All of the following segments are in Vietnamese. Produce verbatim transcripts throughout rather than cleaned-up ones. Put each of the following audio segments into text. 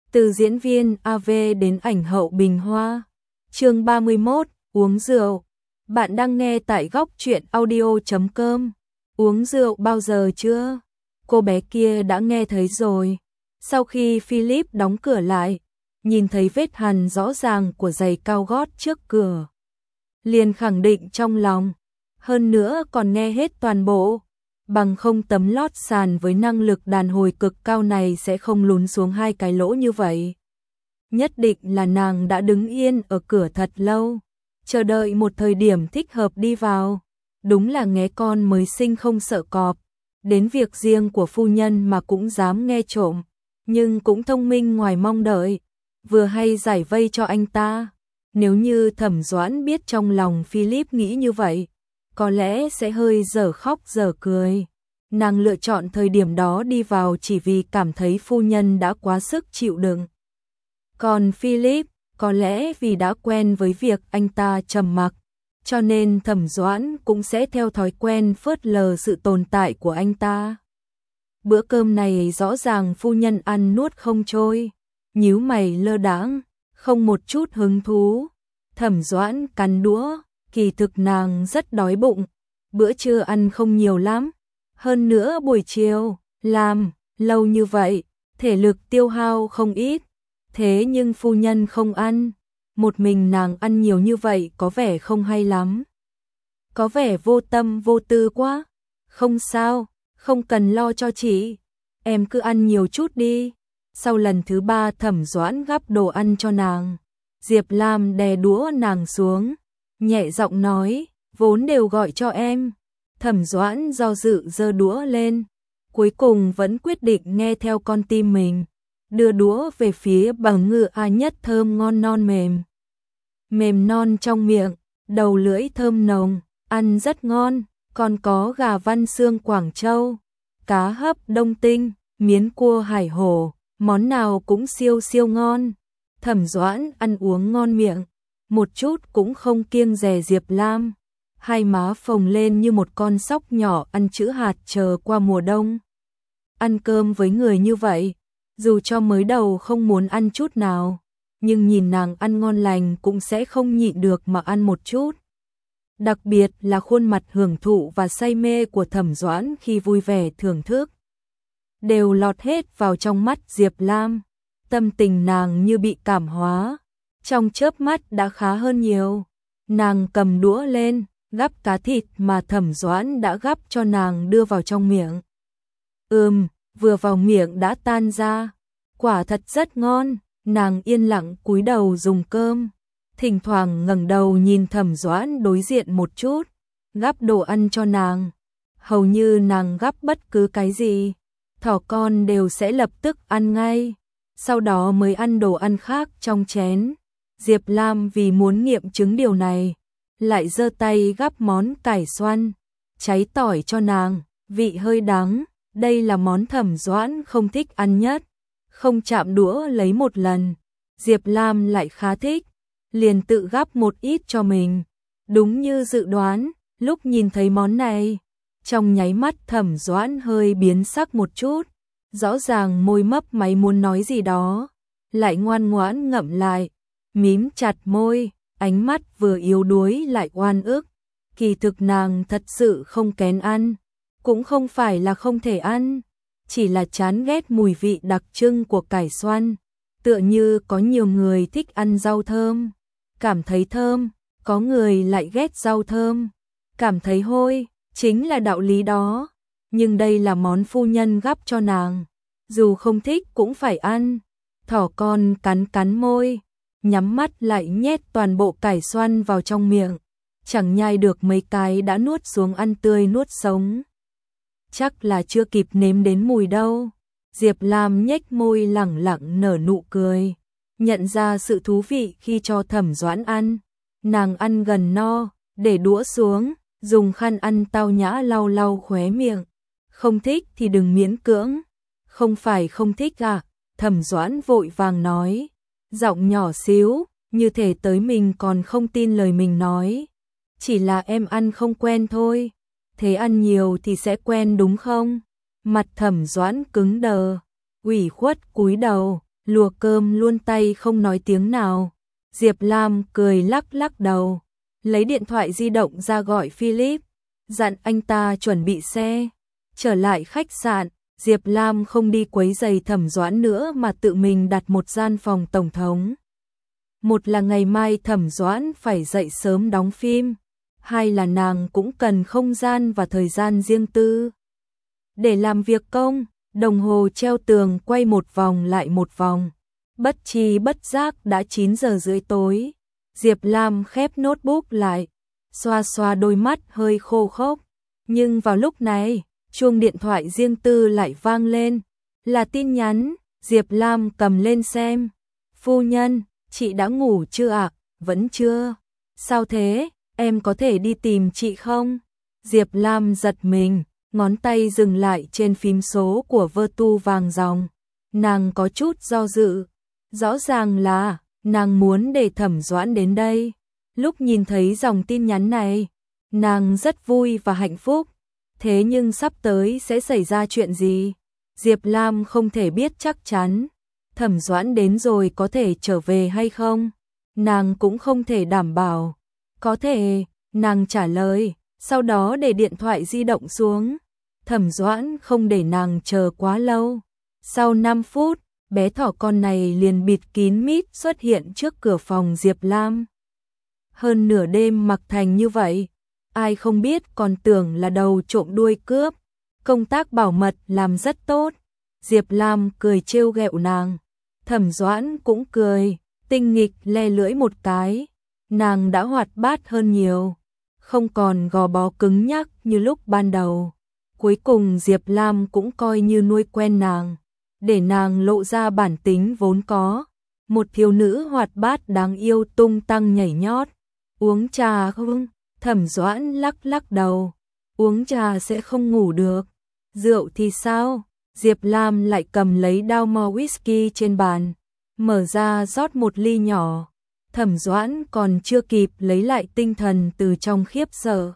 Từ diễn viên a vê đến ảnh hậu Bình Hoa. Chương ba mươi mốt, uống rượu. Bạn đang nghe tại góc truyện audio chấm com. Uống rượu bao giờ chưa? Cô bé kia đã nghe thấy rồi. Sau khi Philip đóng cửa lại, nhìn thấy vết hằn rõ ràng của giày cao gót trước cửa, liền khẳng định trong lòng, hơn nữa còn nghe hết toàn bộ. Bằng không tấm lót sàn với năng lực đàn hồi cực cao này sẽ không lún xuống hai cái lỗ như vậy. Nhất định là nàng đã đứng yên ở cửa thật lâu, chờ đợi một thời điểm thích hợp đi vào. Đúng là nghé con mới sinh không sợ cọp, đến việc riêng của phu nhân mà cũng dám nghe trộm, nhưng cũng thông minh ngoài mong đợi, vừa hay giải vây cho anh ta. Nếu như Thẩm Doãn biết trong lòng Philip nghĩ như vậy, có lẽ sẽ hơi dở khóc dở cười. Nàng lựa chọn thời điểm đó đi vào chỉ vì cảm thấy phu nhân đã quá sức chịu đựng. Còn Philip, có lẽ vì đã quen với việc anh ta trầm mặc, cho nên Thẩm Doãn cũng sẽ theo thói quen phớt lờ sự tồn tại của anh ta. Bữa cơm này rõ ràng phu nhân ăn nuốt không trôi, nhíu mày lơ đãng, không một chút hứng thú. Thẩm Doãn cắn đũa, kỳ thực nàng rất đói bụng, bữa trưa ăn không nhiều lắm, hơn nữa buổi chiều làm lâu như vậy, thể lực tiêu hao không ít, thế nhưng phu nhân không ăn, một mình nàng ăn nhiều như vậy có vẻ không hay lắm. Có vẻ vô tâm vô tư quá. Không sao, không cần lo cho chị, em cứ ăn nhiều chút đi. Sau lần thứ ba Thẩm Doãn gắp đồ ăn cho nàng, Diệp Lam đè đũa nàng xuống, nhẹ giọng nói, vốn đều gọi cho em. Thẩm Doãn do dự giơ đũa lên, cuối cùng vẫn quyết định nghe theo con tim mình, đưa đũa về phía bằng ngựa a nhất thơm ngon non mềm. Mềm non trong miệng, đầu lưỡi thơm nồng, ăn rất ngon, còn có gà văn xương Quảng Châu, cá hấp Đông Tinh, miến cua Hải Hồ, món nào cũng siêu siêu ngon. Thẩm Doãn ăn uống ngon miệng, một chút cũng không kiêng dè Diệp Lam, hai má phồng lên như một con sóc nhỏ ăn chữ hạt chờ qua mùa đông. Ăn cơm với người như vậy, dù cho mới đầu không muốn ăn chút nào, nhưng nhìn nàng ăn ngon lành cũng sẽ không nhịn được mà ăn một chút. Đặc biệt là khuôn mặt hưởng thụ và say mê của Thẩm Doãn khi vui vẻ thưởng thức, đều lọt hết vào trong mắt Diệp Lam. Tâm tình nàng như bị cảm hóa, trong chớp mắt đã khá hơn nhiều. Nàng cầm đũa lên, gắp cá thịt mà Thẩm Doãn đã gắp cho nàng đưa vào trong miệng. Ừm, vừa vào miệng đã tan ra, quả thật rất ngon. Nàng yên lặng cúi đầu dùng cơm, thỉnh thoảng ngẩng đầu nhìn Thẩm Doãn đối diện một chút, gắp đồ ăn cho nàng. Hầu như nàng gắp bất cứ cái gì, thỏ con đều sẽ lập tức ăn ngay, sau đó mới ăn đồ ăn khác trong chén. Diệp Lam vì muốn nghiệm chứng điều này, lại giơ tay gắp món cải xoăn, cháy tỏi cho nàng, vị hơi đắng, đây là món Thẩm Doãn không thích ăn nhất. Không chạm đũa lấy một lần, Diệp Lam lại khá thích, liền tự gắp một ít cho mình. Đúng như dự đoán, lúc nhìn thấy món này, trong nháy mắt Thẩm Doãn hơi biến sắc một chút, rõ ràng môi mấp máy muốn nói gì đó, lại ngoan ngoãn ngậm lại, mím chặt môi, ánh mắt vừa yếu đuối lại oan ức. Kỳ thực nàng thật sự không kén ăn, cũng không phải là không thể ăn, chỉ là chán ghét mùi vị đặc trưng của cải xoăn, tựa như có nhiều người thích ăn rau thơm, cảm thấy thơm, có người lại ghét rau thơm, cảm thấy hôi, chính là đạo lý đó. Nhưng đây là món phu nhân gắp cho nàng, dù không thích cũng phải ăn. Thỏ con cắn cắn môi, nhắm mắt lại nhét toàn bộ cải xoăn vào trong miệng, chẳng nhai được mấy cái đã nuốt xuống ăn tươi nuốt sống. Chắc là chưa kịp nếm đến mùi đâu. Diệp Lam nhếch môi lẳng lặng nở nụ cười, nhận ra sự thú vị khi cho Thẩm Doãn ăn. Nàng ăn gần no, để đũa xuống, dùng khăn ăn tao nhã lau lau khóe miệng. Không thích thì đừng miễn cưỡng. Không phải không thích à? Thẩm Doãn vội vàng nói, giọng nhỏ xíu, như thể tới mình còn không tin lời mình nói. Chỉ là em ăn không quen thôi. Thế ăn nhiều thì sẽ quen đúng không? Mặt Thẩm Doãn cứng đờ, ủy khuất cúi đầu, lùa cơm luôn tay không nói tiếng nào. Diệp Lam cười lắc lắc đầu, lấy điện thoại di động ra gọi Philip, dặn anh ta chuẩn bị xe. Trở lại khách sạn, Diệp Lam không đi quấy giày Thẩm Doãn nữa mà tự mình đặt một gian phòng tổng thống. Một là ngày mai Thẩm Doãn phải dậy sớm đóng phim, hai là nàng cũng cần không gian và thời gian riêng tư. Để làm việc công, đồng hồ treo tường quay một vòng lại một vòng. Bất chi bất giác đã chín giờ rưỡi tối. Diệp Lam khép notebook lại, xoa xoa đôi mắt hơi khô khốc. Nhưng vào lúc này, chuông điện thoại riêng tư lại vang lên. Là tin nhắn, Diệp Lam cầm lên xem. Phu nhân, chị đã ngủ chưa ạ? Vẫn chưa. Sao thế, em có thể đi tìm chị không? Diệp Lam giật mình, ngón tay dừng lại trên phím số của vơ tu vàng ròng. Nàng có chút do dự. Rõ ràng là, nàng muốn để Thẩm Doãn đến đây. Lúc nhìn thấy dòng tin nhắn này, nàng rất vui và hạnh phúc. Thế nhưng sắp tới sẽ xảy ra chuyện gì? Diệp Lam không thể biết chắc chắn. Thẩm Doãn đến rồi có thể trở về hay không? Nàng cũng không thể đảm bảo. Có thể, nàng trả lời, sau đó để điện thoại di động xuống. Thẩm Doãn không để nàng chờ quá lâu. Sau năm phút, bé thỏ con này liền bịt kín mít xuất hiện trước cửa phòng Diệp Lam. Hơn nửa đêm mặc thành như vậy, ai không biết còn tưởng là đầu trộm đuôi cướp. Công tác bảo mật làm rất tốt. Diệp Lam cười trêu ghẹo nàng. Thẩm Doãn cũng cười, tinh nghịch le lưỡi một cái. Nàng đã hoạt bát hơn nhiều, không còn gò bó cứng nhắc như lúc ban đầu. Cuối cùng Diệp Lam cũng coi như nuôi quen nàng, để nàng lộ ra bản tính vốn có. Một thiếu nữ hoạt bát đáng yêu tung tăng nhảy nhót. Uống trà không? Thẩm Doãn lắc lắc đầu. Uống trà sẽ không ngủ được. Rượu thì sao? Diệp Lam lại cầm lấy đao mo whisky trên bàn, mở ra rót một ly nhỏ. Thẩm Doãn còn chưa kịp lấy lại tinh thần từ trong khiếp sợ.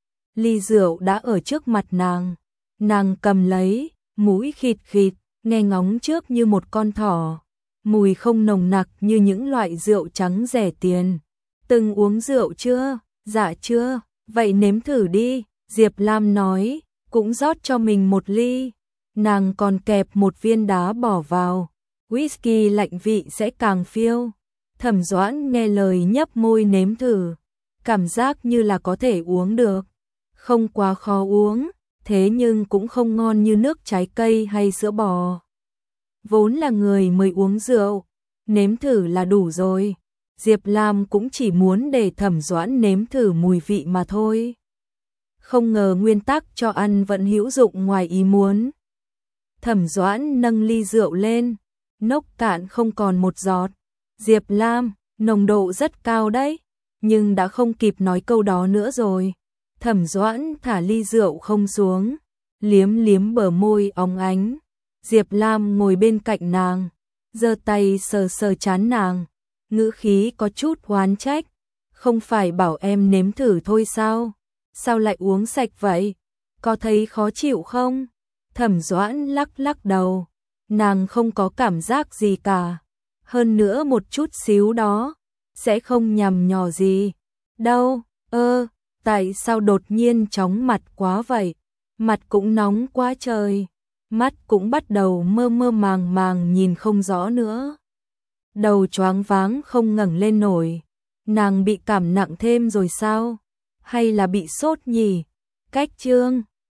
Ly rượu đã ở trước mặt nàng. Nàng cầm lấy, mũi khịt khịt, nghe ngóng trước như một con thỏ. Mùi không nồng nặc như những loại rượu trắng rẻ tiền. Từng uống rượu chưa? Dạ chưa. Vậy nếm thử đi, Diệp Lam nói, cũng rót cho mình một ly. Nàng còn kẹp một viên đá bỏ vào. Whisky lạnh vị sẽ càng phiêu. Thẩm Doãn nghe lời nhấp môi nếm thử. Cảm giác như là có thể uống được. Không quá khó uống, thế nhưng cũng không ngon như nước trái cây hay sữa bò. Vốn là người mới uống rượu, nếm thử là đủ rồi. Diệp Lam cũng chỉ muốn để Thẩm Doãn nếm thử mùi vị mà thôi. Không ngờ nguyên tắc cho ăn vẫn hữu dụng ngoài ý muốn. Thẩm Doãn nâng ly rượu lên, nốc cạn không còn một giọt. Diệp Lam, nồng độ rất cao đấy, nhưng đã không kịp nói câu đó nữa rồi. Thẩm Doãn thả ly rượu không xuống, liếm liếm bờ môi óng ánh. Diệp Lam ngồi bên cạnh nàng, giơ tay sờ sờ trán nàng, ngữ khí có chút oán trách. Không phải bảo em nếm thử thôi sao? Sao lại uống sạch vậy? Có thấy khó chịu không? Thẩm Doãn lắc lắc đầu, nàng không có cảm giác gì cả. Hơn nữa một chút xíu đó, sẽ không nhằm nhò gì. Đâu, ơ, tại sao đột nhiên chóng mặt quá vậy? Mặt cũng nóng quá trời, mắt cũng bắt đầu mơ mơ màng màng nhìn không rõ nữa. Đầu choáng váng không ngẩng lên nổi. Nàng bị cảm nặng thêm rồi sao? Hay là bị sốt nhỉ? Cách chương